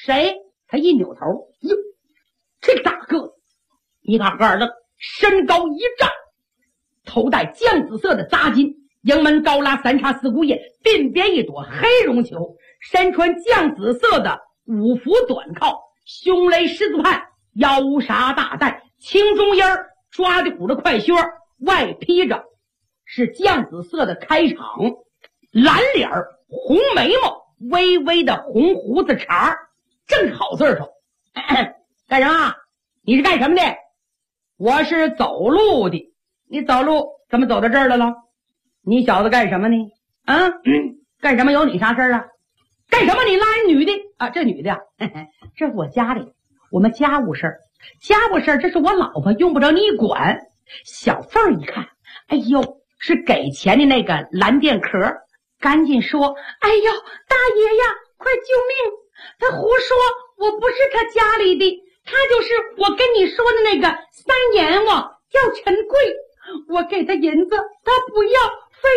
谁？他一扭头，哟，这大个！你看何二愣身高1丈，头戴酱紫色的扎巾，营门高拉3叉4股叶，鬓边一朵黑绒球，身穿酱紫色的五福短靠，胸勒狮子畔，腰纱大带，青中烟抓的鼓的快靴，外披着是酱紫色的开场，蓝脸红眉毛，微微的红胡子茬，正好字头。干什么？你是干什么的？我是走路的。你走路怎么走到这儿来了？你小子干什么呢？干什么？有你啥事儿啊？干什么？你拉人女的啊？这女的啊，这是我家里我们家务事儿，家务事儿这是我老婆，用不着你管。小凤一看，哎呦，是给钱的那个蓝电壳，赶紧说，哎呦，大爷呀，快救命！他胡说，我不是他家里的，他就是我跟你说的那个三阎王，叫陈贵。我给他银子，他不要，非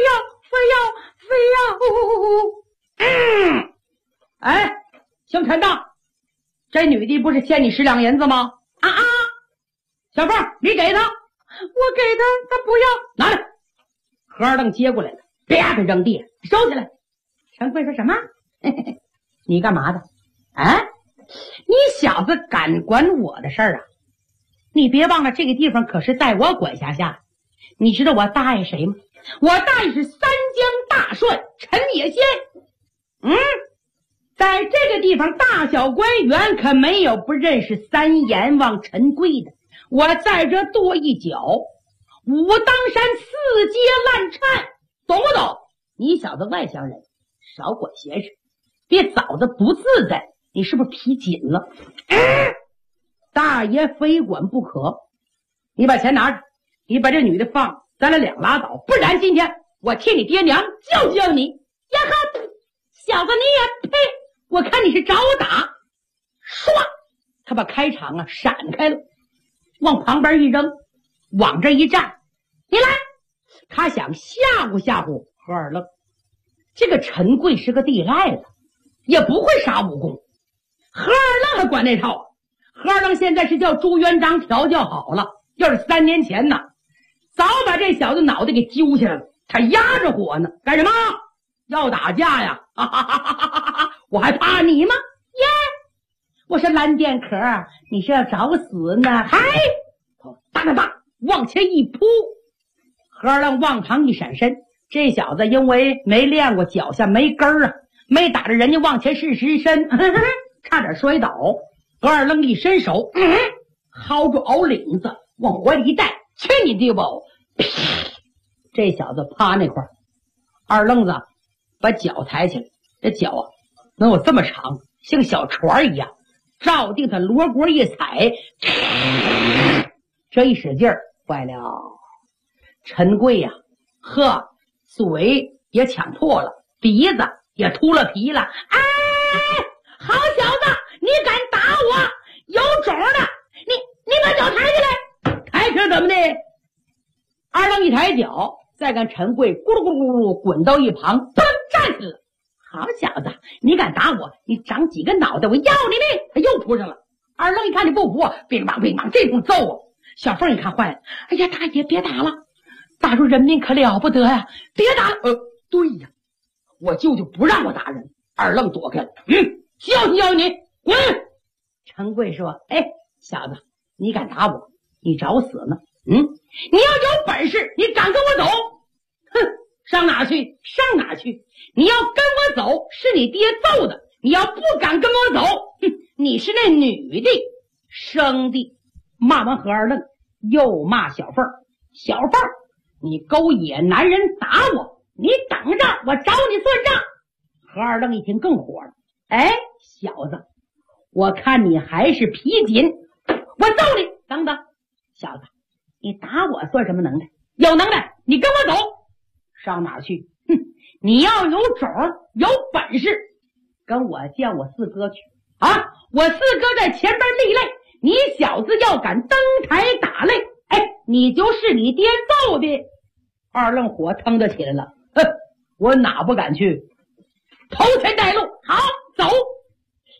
要。哎，姓陈的，这女的不是欠你10两银子吗？小凤，你给他，我给他，他不要，拿来。何二愣接过来了，啪的扔地，收起来。陈贵说什么？你干嘛的？你小子敢管我的事儿啊？你别忘了，这个地方可是在我管辖下。你知道我大爷谁吗？我大爷是三江大帅陈野先。在这个地方，大小官员可没有不认识三阎王陈贵的。我在这跺一脚，武当山4街烂颤，懂不懂？你小子外乡人，少管闲事，别早的不自在。你是不是皮紧了？大爷非管不可。你把钱拿着，你把这女的放，咱俩拉倒，不然今天我替你爹娘教教你。呀哈，小子你也配！我看你是找我打。唰，他把开场闪开了，往旁边一扔，往这一站，你来。他想吓唬吓唬何二愣。这个陈贵是个地赖子，也不会耍武功。何二愣还管那套啊？何二愣现在是叫朱元璋调教好了，要是3年前呢，早把这小子脑袋给揪下来了。他压着火呢，干什么？要打架呀？我还怕你吗？耶！我是蓝电壳，你是要找死呢？嗨！大大大往前一扑，何二愣往旁一闪身。这小子因为没练过，脚下没根儿啊，没打着人家往前试实身，差点摔倒。何二愣一伸手，薅住袄领子往火里一带，去你地包！这小子趴那块儿，二愣子把脚抬起来，这脚能有这么长，像小船一样，照定他锣锅一踩，这一使劲儿，坏了！陈贵呀，嘴也抢破了，鼻子也秃了皮了。好小子，你敢打我？有种的！你把脚抬起来，抬起来怎么的？二愣一抬脚，再看陈贵咕噜咕噜咕噜滚到一旁，砰，站起来了。好小子，你敢打我？你长几个脑袋，我要你命！他又扑上了。二愣一看你不服，乒乓乒乓，这通揍啊！小凤一看坏了，哎呀，大爷别打了，打入人命可了不得呀！别打了。对呀，我舅舅不让我打人。二愣躲开了。教你滚！陈贵说：小子，你敢打我，你找死呢！你要有本事，你敢跟我走？上哪去？上哪去？你要跟我走，是你爹揍的；你要不敢跟我走，你是那女的生的。骂完何二愣，又骂小凤。小凤，你勾野男人打我，你等着，我找你算账。何二愣一听更火了，小子，我看你还是皮紧，我揍你！等等，小子，你打我算什么能耐？有能耐你跟我走。上哪儿去？你要有种有本事，跟我见我四哥去啊！我四哥在前边立擂，你小子要敢登台打擂，你就是你爹揍的。二愣火腾的起来了，我哪不敢去？头前带路，好走！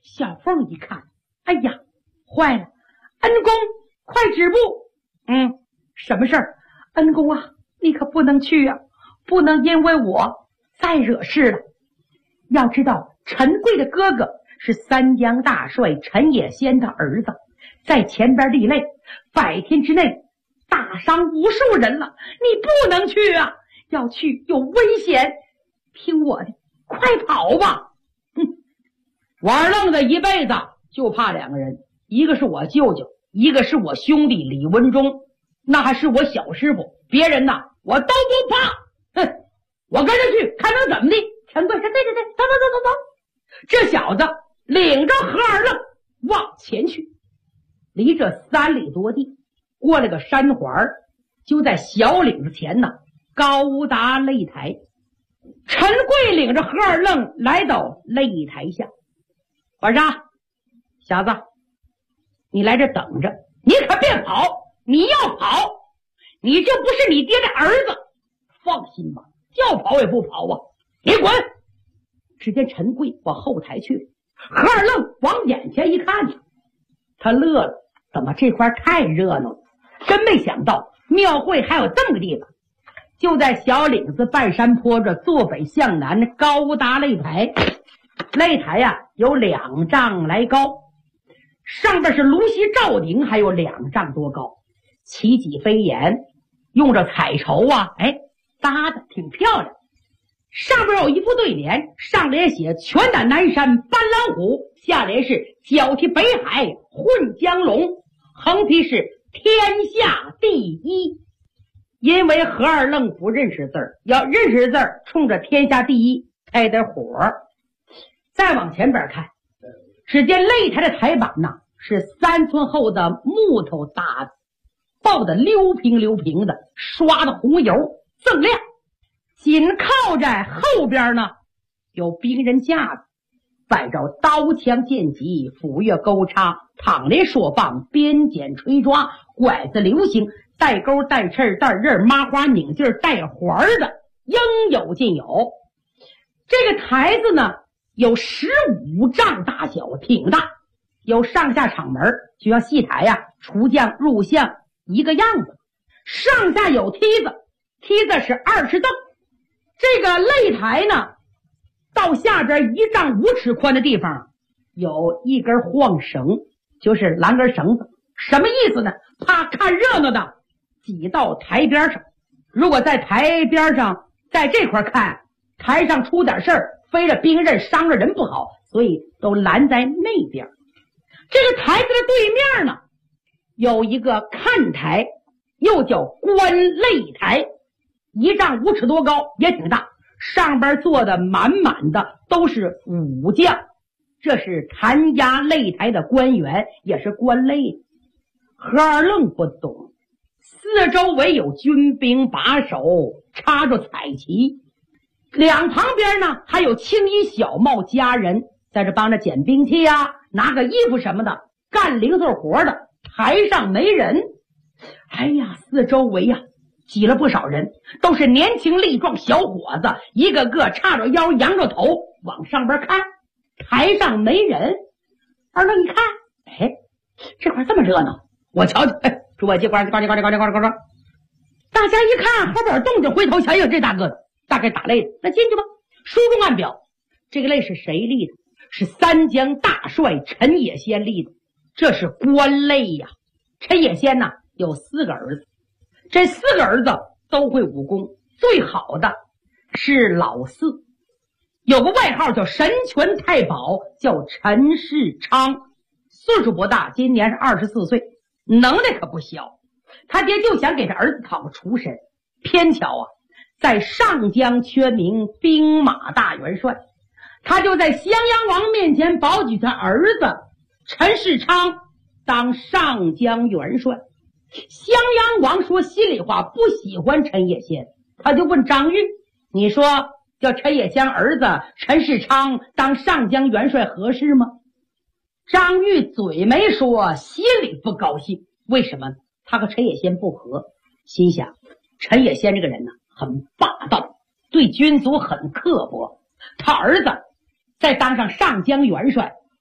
小凤一看，哎呀，坏了，恩公快止步。什么事儿？恩公啊，你可不能去啊，不能因为我再惹事了。要知道陈贵的哥哥是三江大帅陈野先的儿子，在前边立擂，100天之内打伤无数人了，你不能去啊，要去有危险，听我的，快跑吧。我二愣子一辈子就怕2个人，一个是我舅舅，一个是我兄弟李文忠，那还是我小师傅，别人呐我都不怕。我跟着去看能怎么的。陈贵说对，走。这小子领着何二愣往前去，离这3里多地，过了个山环，就在小岭子前呢，高达擂台。陈贵领着何二愣来到擂台下，我说小子，你来这等着，你可别跑，你要跑你就不是你爹的儿子。放心吧，要跑也不跑啊，你滚。只见陈贵往后台去，何二愣往眼前一看，他乐了，怎么这块太热闹了，真没想到庙会还有这么个地方。就在小岭子半山坡这坐北向南高达擂台，擂台呀有2丈来高，上边是芦席罩顶，还有2丈多高，旗脊飞檐，用着彩绸啊，搭的挺漂亮。上边有一副对联，上联写拳打南山搬老虎，下联是脚踢北海混江龙，横批是天下第一。因为何二愣不认识字儿，要认识字儿，冲着天下第一开点火。再往前边看，只见擂台的台板呐是3寸厚的木头搭的，爆的溜平的，刷的红油锃亮。紧靠在后边呢有兵人架子，摆着刀枪剑戟斧钺钩叉躺连槊棒鞭锏锤抓拐子流星带钩带刺带刃麻花拧劲带环的应有尽有。这个台子呢有15丈大小，挺大，有上下场门，就像戏台呀，出将入相一个样子。上下有梯子，梯子是20凳。这个擂台呢到下边1丈5尺宽的地方有一根晃绳，就是栏杆绳子。什么意思呢？怕看热闹的挤到台边上，如果在台边上在这块看，台上出点事儿，飞了兵刃伤了人不好，所以都拦在那边。这个台子的对面呢有一个看台，又叫观擂台，1丈5尺多高，也挺大，上边坐的满满的都是武将，这是弹压擂台的官员，也是官擂的。何二愣不懂，四周围有军兵把守，插着彩旗，两旁边呢还有青衣小帽家人在这帮着捡兵器啊，拿个衣服什么的，干零碎活的。台上没人，哎呀，四周围呀挤了不少人，都是年轻力壮小伙子，一个个叉着腰扬着头往上边看。台上没人，二愣一看，这块这么热闹，我瞧瞧，诸位接关，大家一看后边动静，回头瞧瞧，这大个子大概打擂的，那进去吧。书中暗表，这个擂是谁立的？是三江大帅陈野先立的，这是官擂呀。陈野先呢有4个儿子，这4个儿子都会武功，最好的是老四，有个外号叫神拳太保，叫陈世昌，岁数不大，今年是24岁，能耐可不小。他爹就想给他儿子讨个厨神，偏巧啊在上江缺名兵马大元帅，他就在襄阳王面前保举他儿子陈世昌当上江元帅。襄阳王说心里话，不喜欢陈野先，他就问张玉，你说叫陈野先儿子陈世昌当上江元帅合适吗？张玉嘴没说，心里不高兴。为什么？他和陈野先不和，心想陈野先这个人呢很霸道，对军卒很刻薄，他儿子再当上上江元帅，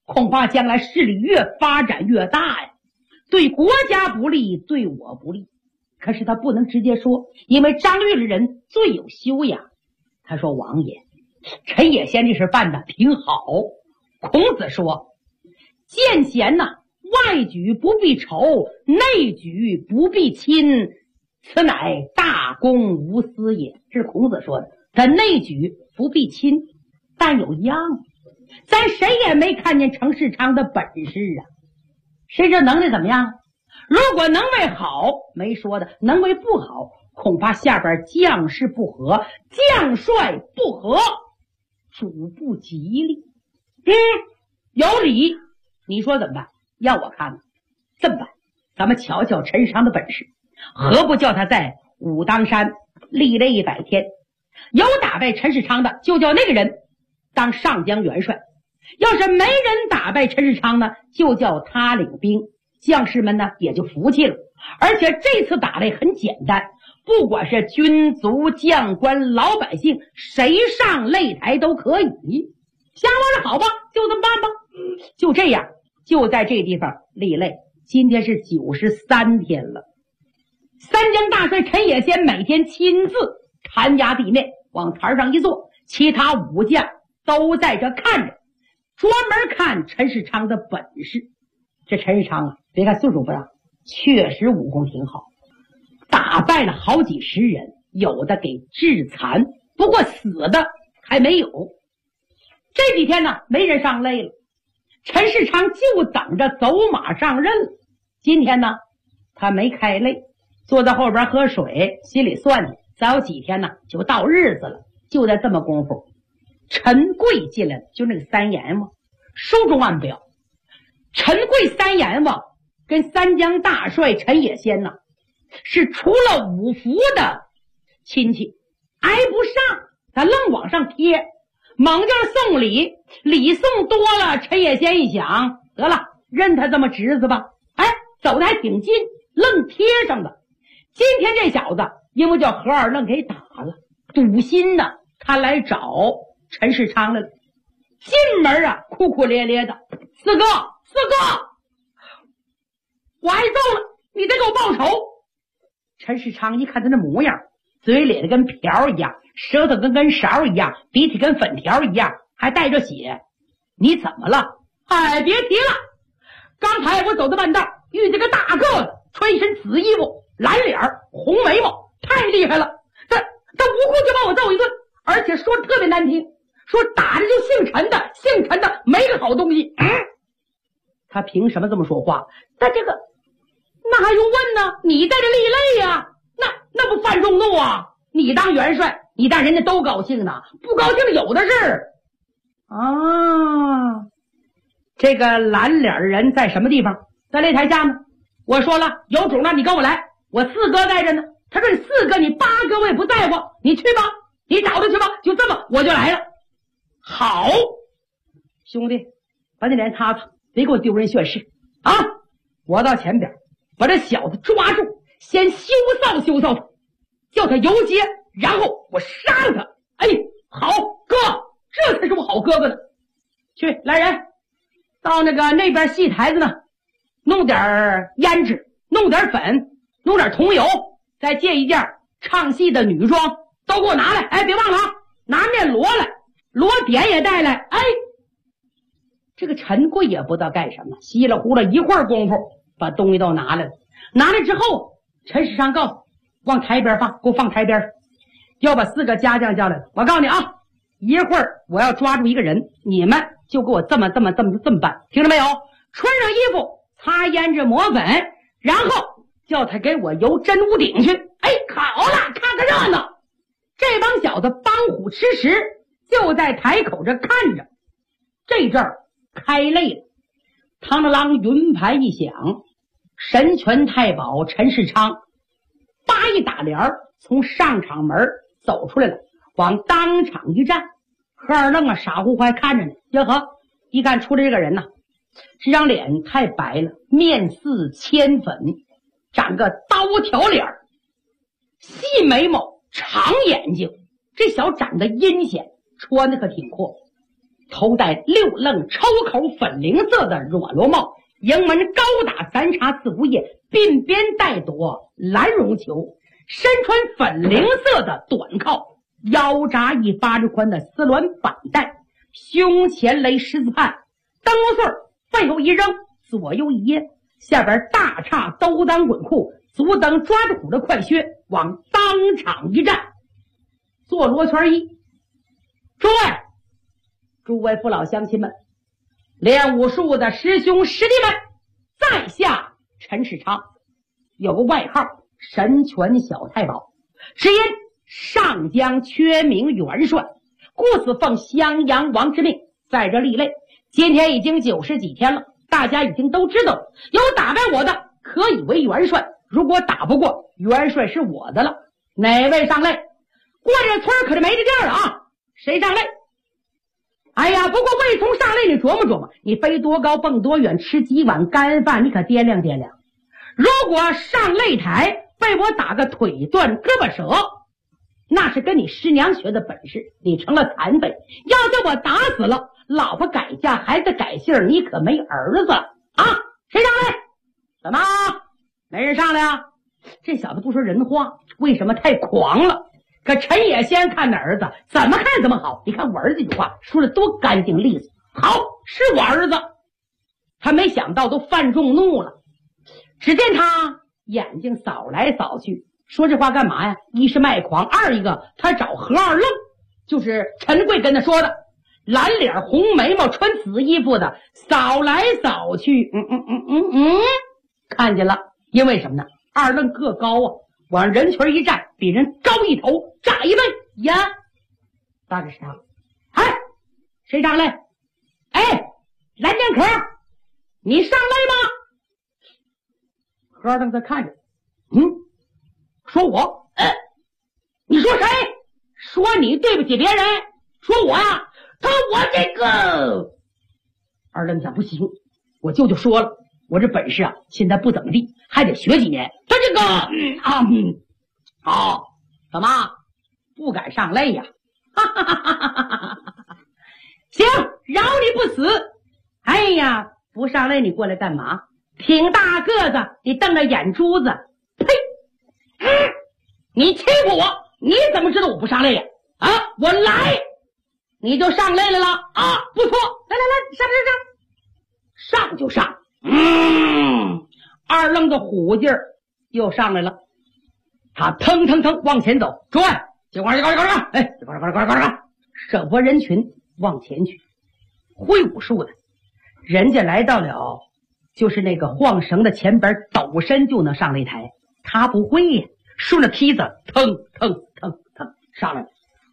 恐怕将来势力越发展越大呀，对国家不利，对我不利。可是他不能直接说，因为张律的人最有修养。他说：“王爷，陈野仙这事办得挺好。”孔子说：“见贤呐，外举不必仇，内举不必亲，此乃大公无私也。”这是孔子说的。他内举不必亲，但有样，咱谁也没看见程世昌的本事啊，谁这能力怎么样？如果能为好没说的，能为不好，恐怕下边将士不和，将帅不和，主不吉利。有理，你说怎么办？要我看呢，这么办，咱们瞧瞧陈世昌的本事，何不叫他在武当山立了100天，有打败陈世昌的，就叫那个人当上将元帅；要是没人打败陈世昌呢，就叫他领兵，将士们呢也就服气了。而且这次打的很简单，不管是军卒、将官、老百姓，谁上擂台都可以。瞎玩的好吧，就这么办吧。就这样，就在这地方立擂。今天是93天了。三江大帅陈野先每天亲自弹压地面，往台上一坐，其他武将都在这看着，专门看陈世昌的本事。这陈世昌啊，别看岁数不大，确实武功挺好，打败了好几十人，有的给致残，不过死的还没有。这几天呢，没人上擂了，陈世昌就等着走马上任了。今天呢，他没开擂，坐在后边喝水，心里算计，再有几天呢就到日子了。就在这么功夫，陈贵进来了，就那个三阎王，书中暗表，陈贵三阎王跟三江大帅陈野先呢，是除了五福的亲戚，挨不上，他愣往上贴，猛劲送礼，礼送多了，陈野先一想，得了，认他这么侄子吧，走的还挺近，愣贴上了。今天这小子因为叫何二愣给打了，赌心呢，他来找陈世昌来了。进门啊，哭哭咧咧的：“四哥，我挨揍了，你得给我报仇。”陈世昌一看他那模样，嘴咧的跟瓢一样，舌头跟勺一样，鼻涕跟粉条一样，还带着血。你怎么了？别提了，刚才我走到半道，遇见个大个子，穿一身紫衣服，蓝脸红眉毛，太厉害了。他无故就把我揍一顿，而且说特别难听，说打的就姓陈的没个好东西。他凭什么这么说话？但这个那还用问呢？你在这立擂呀，那不犯众怒啊？你当元帅，你当人家都高兴呢，不高兴的有的是啊。这个蓝脸人在什么地方？在擂台下呢。我说了，有种了，你跟我来，我四哥在这呢。他说：“你四哥，你八哥我也不在乎，你去吧，你找他去吧。”就这么我就来了。好，兄弟，把你脸擦擦，别给我丢人现世啊！我到前边把这小子抓住，先羞臊他，叫他游街，然后我杀了他。好哥，这才是我好哥哥呢。去，来人，到那边戏台子呢，弄点胭脂，弄点粉，弄点桐油，再借一件唱戏的女装，都给我拿来。别忘了啊，拿面锣来，锣点也带来。这个陈贵也不知道干什么，稀里糊涂一会儿功夫把东西都拿来了。拿来之后，陈世昌告诉往台边放，给我放台边，要把4个家将叫来。我告诉你啊，一会儿我要抓住一个人，你们就给我这么办，听着没有？穿上衣服，擦胭脂抹粉，然后叫他给我游真屋顶去。好了，看个热闹。这帮小子帮虎吃食，就在台口这看着。这阵儿开擂了，当啷啷云盘一响，神拳太保陈世昌叭一打帘从上场门走出来了，往当场一站。何二愣傻乎乎还看着呢。哟呵，一看出来这个人这张脸太白了，面似铅粉，长个刀条脸，细眉毛，长眼睛，这小长得阴险，穿的可挺阔。 头戴六楞抽口粉绫色的裸罗帽，营门高打3叉4-5叶，鬓边带朵蓝绒球，身穿粉绫色的短靠，腰扎一8指宽的丝鸾板带，胸前勒十字畔，灯笼穗背后一扔，左右一掖，下边大叉兜裆滚裤，足蹬抓着虎的快靴，往当场一站，做罗圈一。诸位父老乡亲们，练武术的师兄师弟们，在下陈世昌，有个外号神拳小太保，只因上将缺名元帅，故此奉襄阳王之命在这立擂。今天已经90几天了，大家已经都知道了，有打败我的可以为元帅，如果打不过，元帅是我的了。哪位上擂？过这村可是没这地儿了啊！谁上擂？哎呀，不过未从上擂，你琢磨琢磨，你飞多高蹦多远，吃几碗干饭，你可掂量掂量。如果上擂台被我打个腿断胳膊折，那是跟你师娘学的本事，你成了残废。要叫我打死了，老婆改嫁，孩子改姓，你可没儿子啊！谁上来？怎么没人上来啊？这小子不说人话，为什么太狂了？可陈野先看的儿子，怎么看怎么好。你看我儿子这句话说的多干净利索，好，是我儿子。他没想到都犯众怒了，只见他眼睛扫来扫去，说这话干嘛呀？一是卖狂，二一个他找何二愣，就是陈贵跟他说的，蓝脸红眉毛穿紫衣服的，扫来扫去，看见了。因为什么呢？二愣个高啊，往人群一站，比人高一头，炸一倍呀！大概是他。谁上来？蓝剑壳，你上来吗？何二愣在看着，说我？你说谁？说你对不起别人？说我呀？我这个……二愣想不行，我舅舅说了，我这本事啊，现在不怎么地，还得学几年。他这个怎么不敢上擂呀？行，饶你不死。哎呀，不上擂你过来干嘛？挺大个子，你瞪着眼珠子，呸！你欺负我，你怎么知道我不上擂呀？我来，你就上擂来了啊！不错，来，上就上。二愣的虎劲儿又上来了，他腾往前走，诸位，快快，手拨人群往前去。会武术的人家来到了就是那个晃绳的前边，抖身就能上擂台，他不会呀，顺着梯子腾上来了。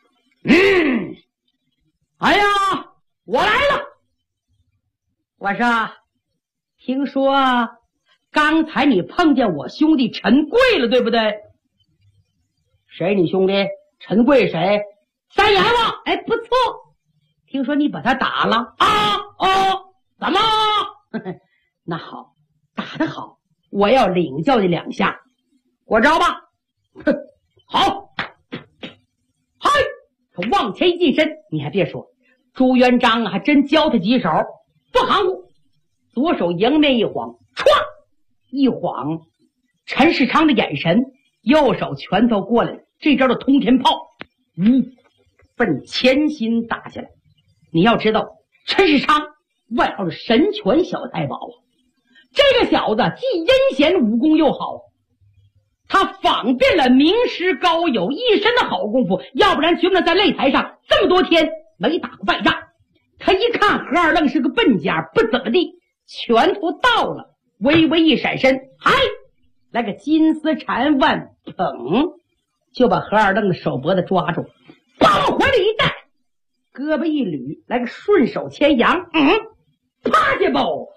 哎呀，我来了。我说，听说刚才你碰见我兄弟陈贵了，对不对？谁你兄弟？陈贵谁？三阎王。不错。听说你把他打了怎么？那好，打得好，我要领教你2下，过招吧。好，嗨，他往前一近身，你还别说，朱元璋还真教他几手，不含糊。左手迎面一晃，歘一晃，陈世昌的眼神，右手拳头过来了，这招的通天炮，奔前心打下来。你要知道，陈世昌外号是神拳小太保啊，这个小子既阴险武功又好，他仿遍了名师高友，一身的好功夫，要不然绝不能在擂台上这么多天没打过败仗。他一看何二愣是个笨家，不怎么地，拳头到了，微微一闪身，来个金丝缠腕，就把何二愣的手脖子抓住，往怀里一带，胳膊一捋，来个顺手牵羊，啪家包，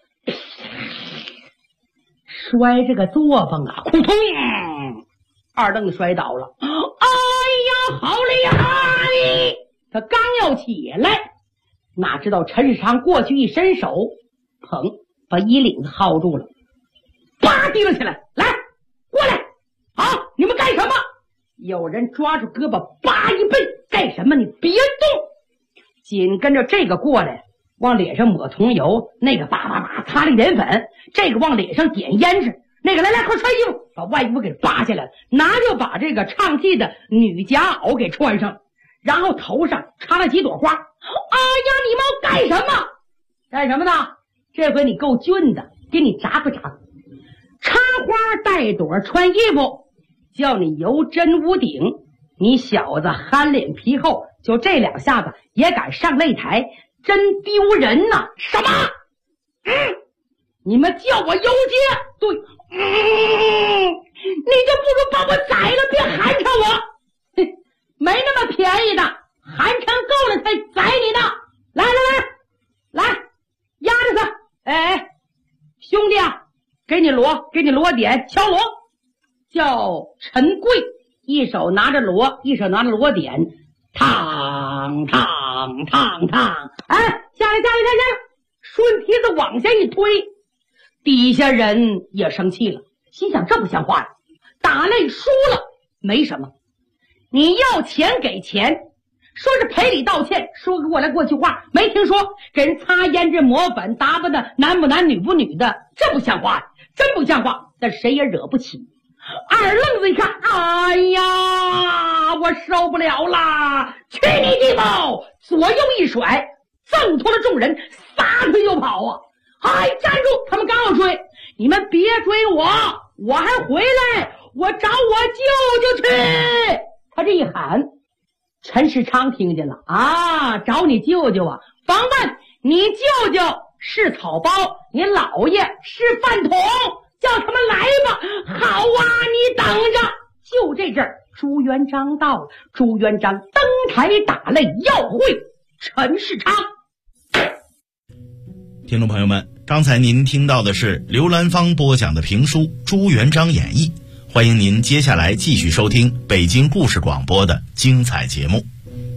摔这个作风啊，扑通，二愣摔倒了。哎呀，好厉害！他刚要起来，哪知道陈世昌过去一伸手，把衣领子薅住了，啪提了起来，来，过来！你们干什么？有人抓住胳膊，叭一背，干什么？你别动！ 紧跟着这个过来，往脸上抹桐油，那个叭叭叭擦了一点粉，这个往脸上点胭脂，那个来快穿衣服，把外衣服给扒下来了，拿就把这个唱戏的女夹袄给穿上，然后头上插了几朵花。哎呀，你们干什么？干什么呢？这回你够俊的，给你扎个扎，插花带朵穿衣服，叫你油针屋顶。你小子憨脸皮厚，就这2下子也敢上擂台，真丢人呐！什么？你们叫我游街？对，你就不如把我宰了，别寒碜我。没那么便宜的，寒碜够了才宰你呢。来，压着他。哎，兄弟啊，给你锣点，敲锣。叫陈贵，一手拿着锣，一手拿着锣点，嘡嘡嘡嘡。哎，下来，顺蹄子往下一推，底下人也生气了，心想这不像话呀，打擂输了没什么，你要钱给钱，说是赔礼道歉，说个过来过去话，没听说给人擦胭脂抹粉，打扮的男不男女不女的，这不像话呀，真不像话，但谁也惹不起。二愣子一看，哎呀，我受不了啦，去你地包，左右一甩，挣脱了众人，撒腿就跑啊！哎，站住！他们刚要追，你们别追我，我还回来，我找我舅舅去。他这一喊，陈世昌听见了啊，找你舅舅啊！甭问，你舅舅是草包，你姥爷是饭桶，叫他们来吧。好啊，你等着。就这阵儿，朱元璋到了，朱元璋登台打擂，要会陈世昌。 听众朋友们，刚才您听到的是刘兰芳播讲的评书《朱元璋演义》，欢迎您接下来继续收听北京故事广播的精彩节目。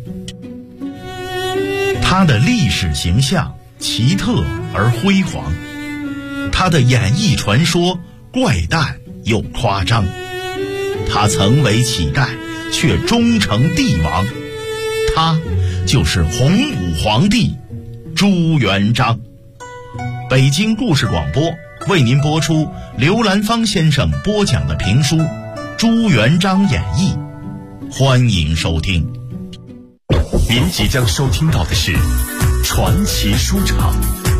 他的历史形象奇特而辉煌，他的演艺传说怪诞又夸张，他曾为乞丐却终成帝王，他就是洪武皇帝朱元璋。北京故事广播为您播出刘兰芳先生播讲的评书《朱元璋演义》，欢迎收听。 您即将收听到的是传奇书场。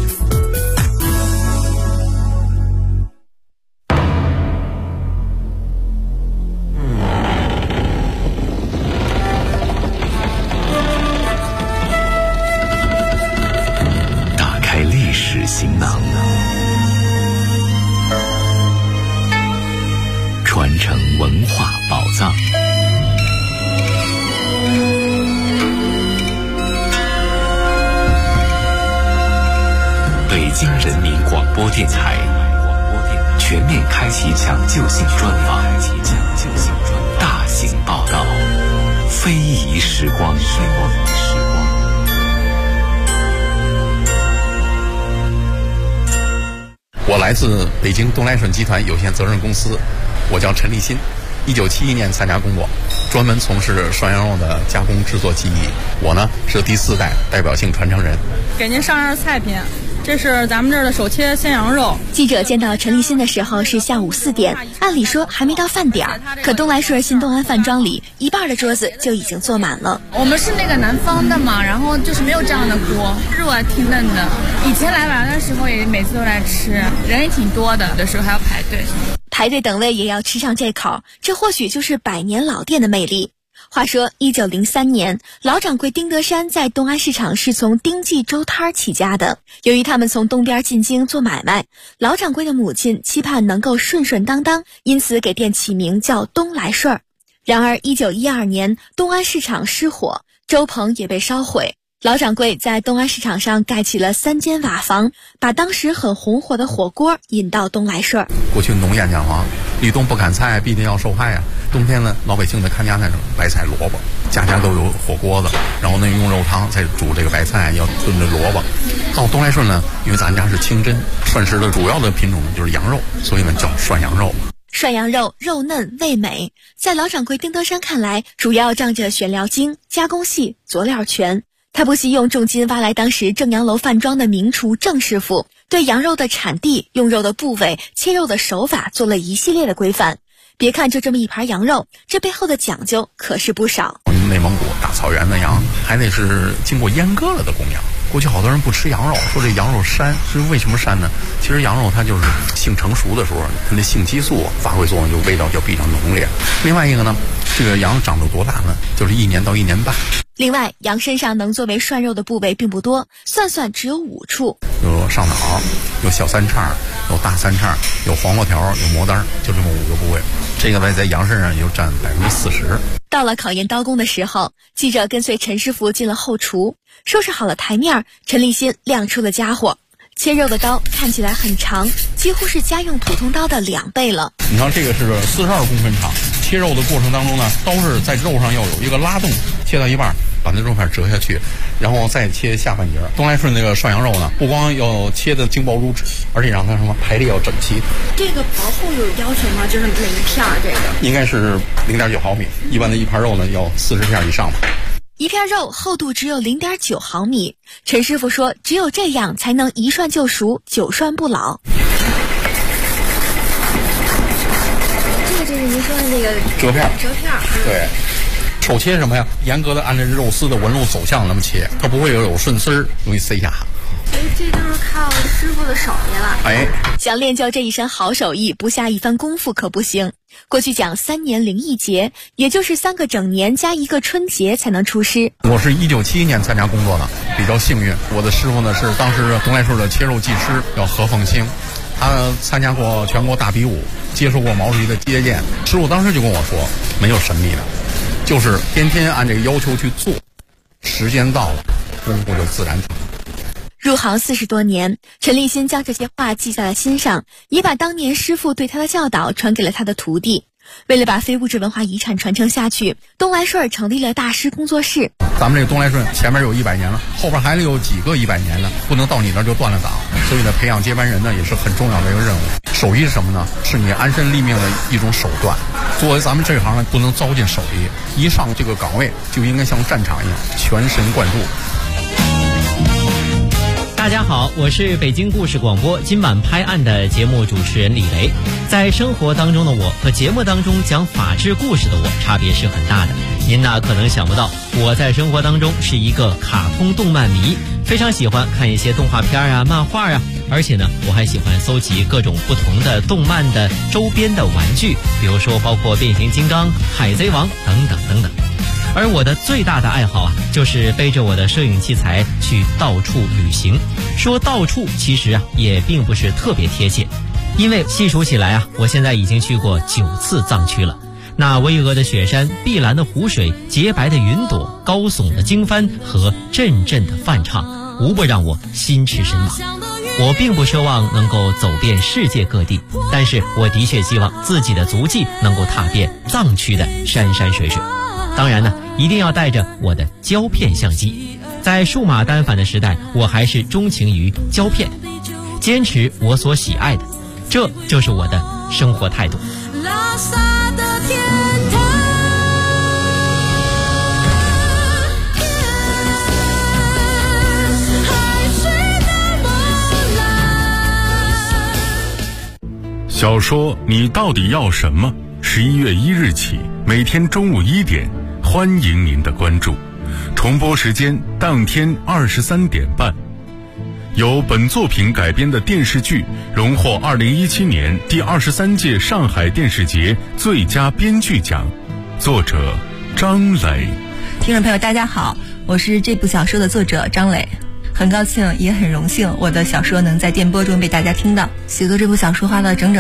打开历史行囊，传承文化宝藏。北京人民广播电台全面开启抢救性专访，大型报道，非遗时光。 我来自北京东来顺集团有限责任公司，我叫陈立新，1971年参加工作，专门从事涮羊肉的加工制作技艺。我呢是第4代代表性传承人。 给您上样菜品，这是咱们这儿的手切鲜羊肉。 记者见到陈立新的时候是下午4点，按理说还没到饭点儿，可东来顺新东安饭庄里一半的桌子就已经坐满了。 我们是那个南方的嘛，然后就是没有这样的锅，肉啊挺嫩的。以前来玩的时候也每次都来吃，人也挺多的，有的时候还要排队。 排队等位也要吃上这口，这或许就是百年老店的魅力。话说1903年，老掌柜丁德山在东安市场是从丁记粥摊起家的。由于他们从东边进京做买卖，老掌柜的母亲期盼能够顺顺当当，因此给店起名叫东来顺。然而1912年，东安市场失火，粥棚也被烧毁。老掌柜在东安市场上盖起了3间瓦房，把当时很红火的火锅引到东来顺。 过去农谚讲话，立冬不砍菜，必定要受害啊。冬天呢，老百姓的看家那种白菜萝卜，家家都有火锅子，然后呢用肉汤再煮这个白菜，要炖着萝卜。到东来顺呢，因为咱家是清真，涮食的主要的品种就是羊肉，所以呢叫涮羊肉。 涮羊肉肉嫩味美，在老掌柜丁德山看来，主要仗着选料精、加工细、佐料全。 他不惜用重金挖来当时正阳楼饭庄的名厨郑师傅，对羊肉的产地、用肉的部位、切肉的手法做了一系列的规范。别看就这么一盘羊肉，这背后的讲究可是不少。 内蒙古大草原的羊还得是经过阉割了的公羊。过去好多人不吃羊肉，说这羊肉膻，是为什么膻呢？其实羊肉它就是性成熟的时候，它那性激素发挥作用，就味道就比较浓烈。另外一个呢，这个羊长到多大呢？就是1年到1年半。 另外，羊身上能作为涮肉的部位并不多，算算只有5处。 有上脑，有小三叉，有大三叉，有黄瓜条，有磨单，就这么5个部位。这个呢，在羊身上也就占40%。 到了考验刀工的时候，记者跟随陈师傅进了后厨，收拾好了台面，陈立新亮出了家伙。切肉的刀看起来很长，几乎是家用普通刀的2倍了。 你看这个是42公分长，切肉的过程当中呢，刀是在肉上要有一个拉动，切到一半把那肉片折下去，然后再切下半截。东来顺那个涮羊肉呢，不光要切的劲爆如纸，而且让它什么排列要整齐。 这个薄厚有要求吗？就是每一片这个应该是0.9毫米，一般的一盘肉呢要40片以上吧。 一片肉厚度只有0.9毫米，陈师傅说只有这样才能一涮就熟，久涮不老。这是您说的那个折片。 对， 手切什么呀？严格的按照肉丝的纹路走向那么切，它不会有顺丝儿，容易塞下。 所以这都是靠师傅的手艺了。 哎， 想练就这一身好手艺，不下一番功夫可不行。过去讲3年零1节，也就是3个整年加1个春节才能出师。 我是1971年参加工作的，比较幸运。我的师傅呢是当时东来顺的切肉技师，叫何凤清，他参加过全国大比武，接受过毛主席的接见。师傅当时就跟我说，没有神秘的，就是天天按这个要求去做，时间到了，功夫就自然成。 入行40多年，陈立新将这些话记在了心上，也把当年师傅对他的教导传给了他的徒弟。为了把非物质文化遗产传承下去，东来顺成立了大师工作室。 咱们这个东来顺前面有100年了，后边还有几个100年了，不能到你那儿就断了档。所以呢，培养接班人呢也是很重要的一个任务。手艺是什么呢？是你安身立命的一种手段。作为咱们这一行呢，不能糟践手艺，一上这个岗位就应该像战场一样全神贯注。 大家好，我是北京故事广播今晚拍案的节目主持人李雷。在生活当中的我和节目当中讲法治故事的我差别是很大的。您呢可能想不到，我在生活当中是一个卡通动漫迷，非常喜欢看一些动画片啊、漫画啊，而且呢我还喜欢搜集各种不同的动漫的周边的玩具，比如说包括变形金刚、海贼王等等等等。而我的最大的爱好啊，就是背着我的摄影器材去到处旅行。说到处其实啊也并不是特别贴切，因为细数起来啊，我现在已经去过9次藏区了。那巍峨的雪山、碧蓝的湖水、洁白的云朵、高耸的经幡和阵阵的梵唱，无不让我心驰神往。我并不奢望能够走遍世界各地，但是我的确希望自己的足迹能够踏遍藏区的山山水水。当然呢，一定要带着我的胶片相机。在数码单反的时代，我还是钟情于胶片，坚持我所喜爱的，这就是我的生活态度。拉萨的天堂， 海水的波澜。小说《你到底要什么》11月1日起，每天中午1点，欢迎您的关注。重播时间当天23点半。由本作品改编的电视剧荣获2017年第23届上海电视节最佳编剧奖，作者张磊。 听众朋友大家好，我是这部小说的作者张磊，很高兴也很荣幸我的小说能在电波中被大家听到。写作这部小说花了整整